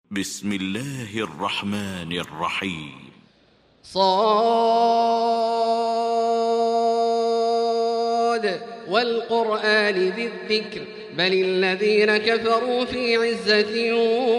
بسم الله الرحمن الرحيم. صاد والقرآن ذي الذكر بل الذين كفروا في عزة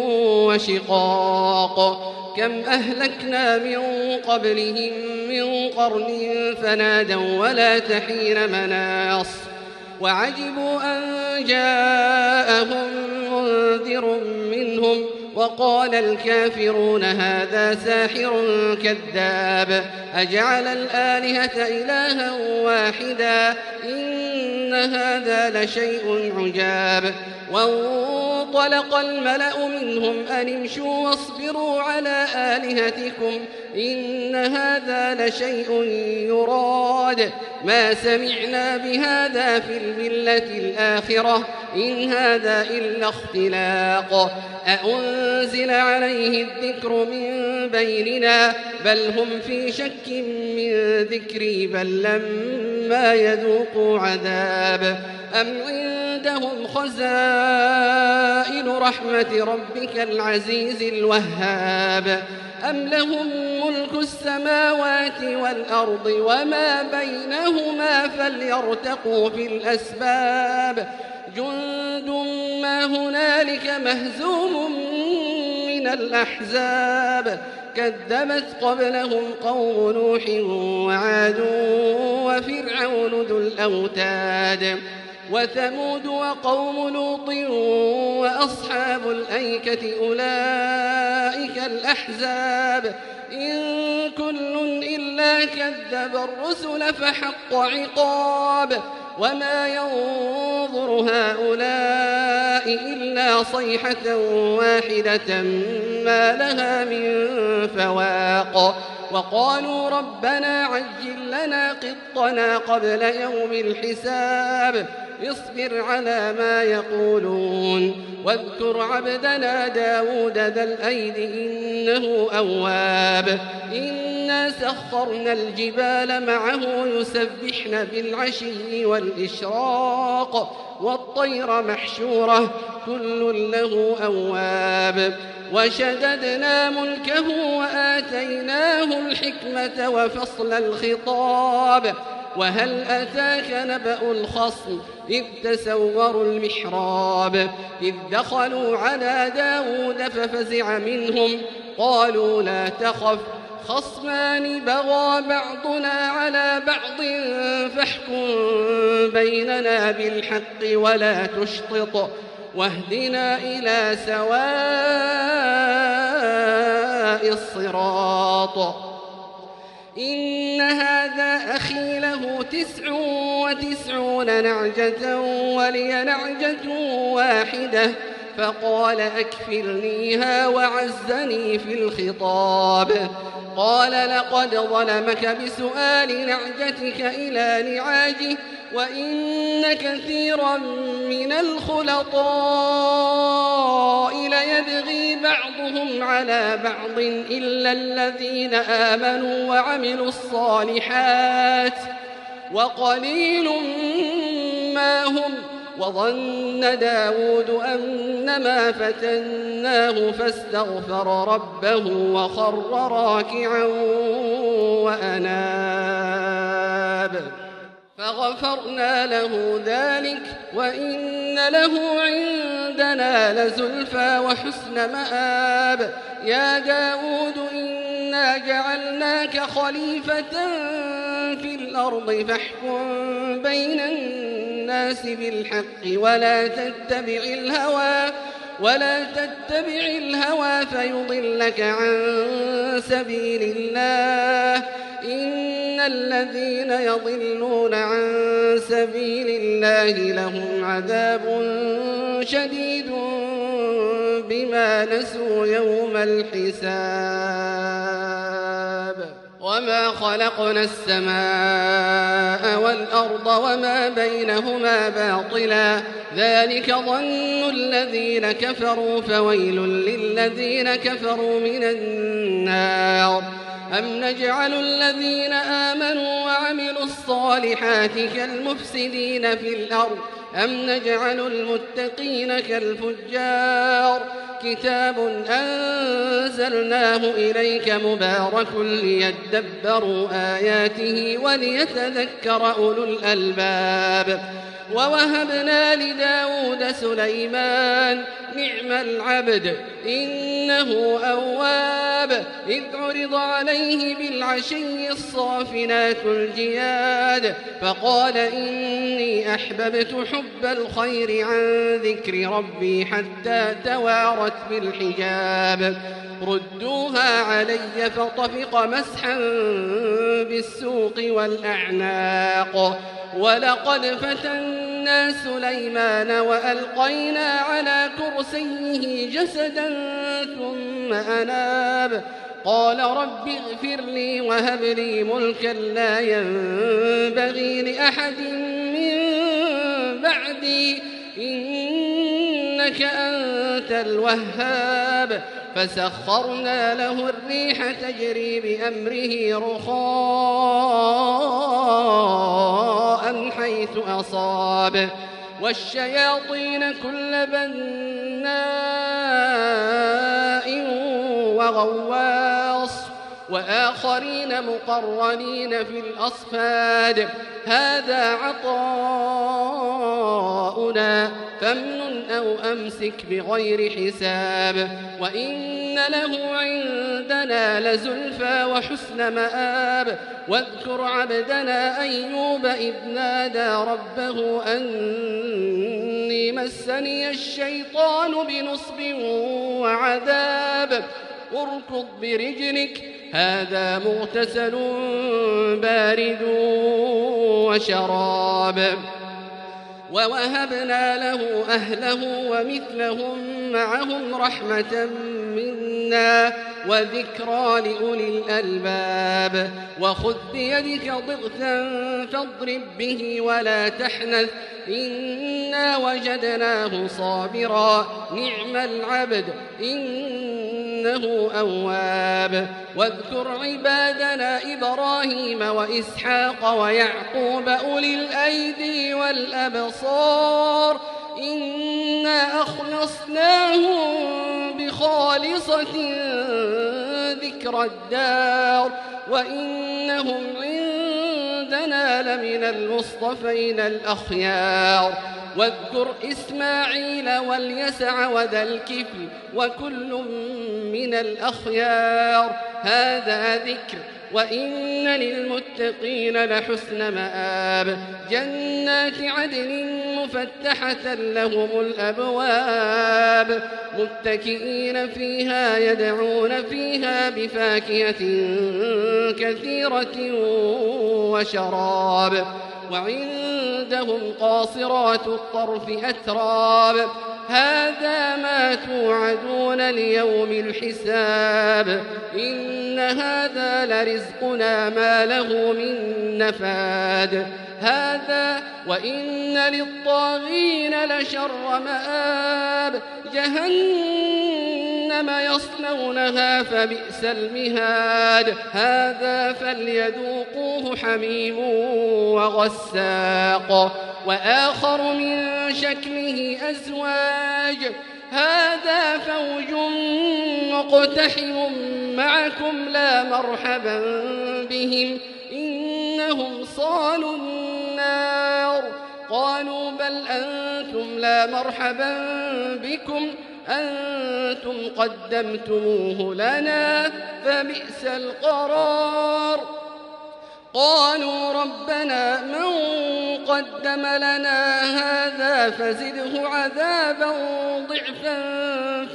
وشقاق كم أهلكنا من قبلهم من قرن فنادوا ولا تحين مناص وعجبوا أن جاءهم منذر منهم وقال الكافرون هذا ساحر كذاب أجعل الآلهة إلها واحدا إن هذا لشيء عجاب وانطلق الملأ منهم أن امشوا واصبروا على آلهتكم إن هذا لشيء يراد ما سمعنا بهذا في الملة الآخرة إن هذا إلا اختلاق أأنزل عليه الذكر من بيننا بل هم في شك من ذكري بل لما يذوقوا عذاب أم عندهم خزائن رحمة ربك العزيز الوهاب أم لهم ملك السماوات والأرض وما بينهما فليرتقوا في الأسباب جند ما هنالك مهزوم من الأحزاب كذبت قبلهم قوم نوح وعاد وفرعون ذو الأوتاد وثمود وقوم لوط وأصحاب الأيكة أولئك الأحزاب إن كل إلا كذب الرسل فحق عقاب وما ينظر هؤلاء إلا صيحة واحدة ما لها من فواق وقالوا ربنا عجل لنا قطنا قبل يوم الحساب اصبر على ما يقولون واذكر عبدنا داود ذا الأيد إنه أواب إنا سخرنا الجبال معه يسبحن بالعشي والإشراق والطير محشورة كل له أواب وشددنا ملكه وآتيناه الحكمة وفصل الخطاب وهل أتاك نبأ الخصم إذ تسوروا المحراب إذ دخلوا على داود ففزع منهم قالوا لا تخف خصمان بغى بعضنا على بعض فاحكم بيننا بالحق ولا تشطط واهدنا إلى سواء الصراط إن هذا أخي له 99 نعجة ولي نعجة واحدة فقال أكفلنيها وعزني في الخطاب قال لقد ظلمك بسؤال نعجتك إلى نعاجه وإن كثيرا من الخلطاء ليبغي بعضهم على بعض إلا الذين آمنوا وعملوا الصالحات وقليل ما هم وظن داود أنما فتناه فاستغفر ربه وخر راكعا وأناب فغفرنا له ذلك وإن له عندنا لزلفى وحسن مآب يا داود إنا جعلناك خليفة في الأرض فاحكم بين الناس بالحق ولا تتبع الهوى فيضلك عن سبيل الله إن الذين يضلون عن سبيل الله لهم عذاب شديد بما نسوا يوم الحساب وما خلقنا السماء والأرض وما بينهما باطلا ذلك ظن الذين كفروا فويل للذين كفروا من النار أم نجعل الذين آمنوا وعملوا الصالحات كالمفسدين في الأرض أم نجعل المتقين كالفجار كتاب أنزلناه إليك مبارك ليدبروا آياته وليتذكر أولو الألباب ووهبنا لداود سليمان نعم العبد إنه أواب إذ عرض عليه بالعشي الصافنات الجياد فقال إني أحببت حب الخير عن ذكر ربي حتى توارت بالحجاب ردوها علي فطفق مسحا بالسوق والأعناق ولقد فتنا سليمان وألقينا على كرسيه جسدا ثم أناب قال رب اغفر لي وهب لي ملكا لا ينبغي لأحد من بعدي إنك أنت الوهاب فسخرنا له الريح تجري بأمره رخاء حيث أصاب والشياطين كل بناء وغواص وآخرين مقرنين في الأصفاد هذا عطاؤنا فامنن أو أمسك بغير حساب وإن له عندنا لزلفى وحسن مآب واذكر عبدنا أيوب إذ نادى ربه أني مسني الشيطان بنصب وعذاب اركض برجلك هذا مغتسل بارد وشراب ووهبنا له أهله ومثلهم معهم رحمة منا وذكرى لأولي الألباب وخذ بيدك ضغثا فاضرب به ولا تحنث إنا وجدناه صابرا نعم العبد إنه أواب واذكر عبادنا إبراهيم وإسحاق ويعقوب أولي الأيدي والأبصار إنا أخلصناهم بخالصة ذكر الدار وإنهم عندنا لمن المصطفين الأخيار واذكر إسماعيل واليسع وذا الكفل وكل من الأخيار هذا ذكر وإن للمتقين لحسن مآب جنات عدن مفتحة لهم الأبواب متكئين فيها يدعون فيها بفاكهة كثيرة وشراب وعندهم قاصرات الطرف أتراب هذا ما توعدون ليوم الحساب إن هذا لرزقنا ما له من نفاد هذا وإن للطاغين لشر مآب جهنم يصلونها فبئس المهاد هذا فليذوقوه حميم وغساق وآخر من شكله أزواج هذا فوج مقتحم معكم لا مرحبا بهم إنهم صالوا النار قالوا بل أنتم لا مرحبا بكم أنتم قدمتموه لنا فبئس القرار قالوا ربنا من قدم لنا هذا فزده عذابا ضعفا في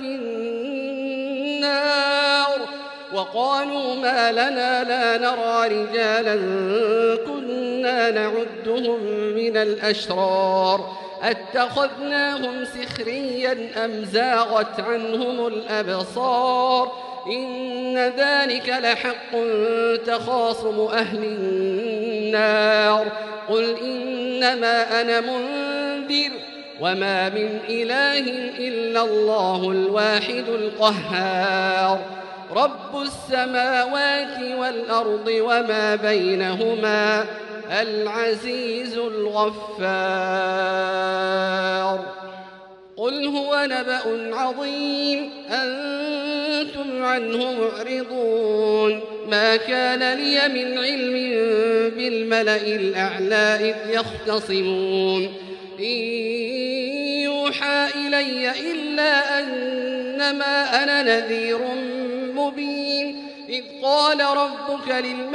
النار وقالوا ما لنا لا نرى رجالا كنا نعدهم من الأشرار أتخذناهم سخريا أم زاغت عنهم الأبصار إن ذلك لحق تخاصم أهل النار قل إنما أنا منذر وما من إله إلا الله الواحد القهار رب السماوات والأرض وما بينهما العزيز الغفار قل هو نبأ عظيم أنتم عنه معرضون ما كان لي من علم بالملأ الأعلى إذ يختصمون إن يوحى إلي إلا أنما أنا نذير مبين إذ قال ربك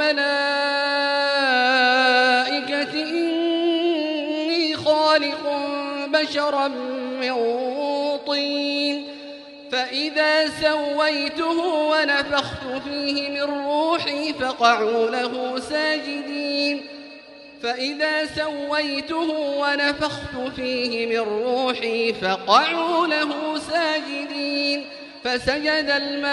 للملائكة إني خالق بشرا من طين فإذا سويته ونفخت فيه من روحي فقعوا له ساجدين فسجد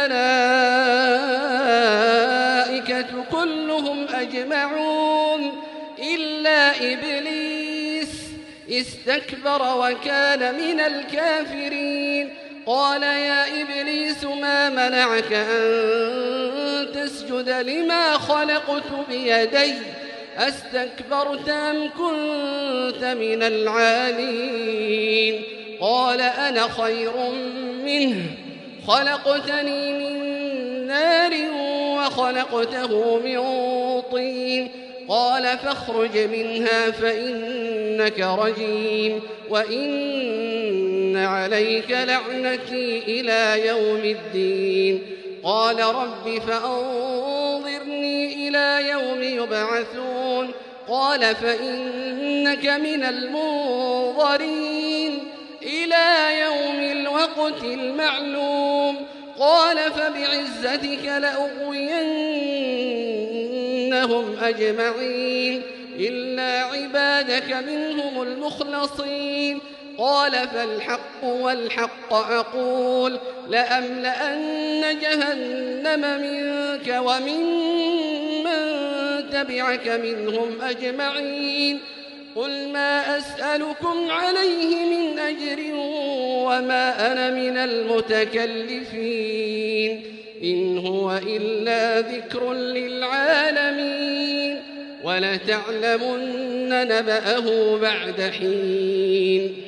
الملائكة كلهم أجمعون إلا إبليس استكبر وكان من الكافرين قال يا إبليس ما منعك أن تسجد لما خلقت بيدي أستكبرت أم كنت من العالين قال أنا خير منه خلقتني من نار وخلقته من طين قال فاخرج منها فإنك رجيم وإن عليك لعنتي إلى يوم الدين قال رب فأنظرني إلى يوم يبعثون قال فإنك من المنظرين إلى يوم الوقت المعلوم قال فبعزتك لأغوينهم أجمعين إلا عبادك منهم المخلصين قال فالحق والحق أقول لأملأن جهنم منك ومن تبعك منهم أجمعين قل ما أسألكم عليه من أجر وما أنا من المتكلفين إن هو إلا ذكر للعالمين ولتعلمن نبأه بعد حين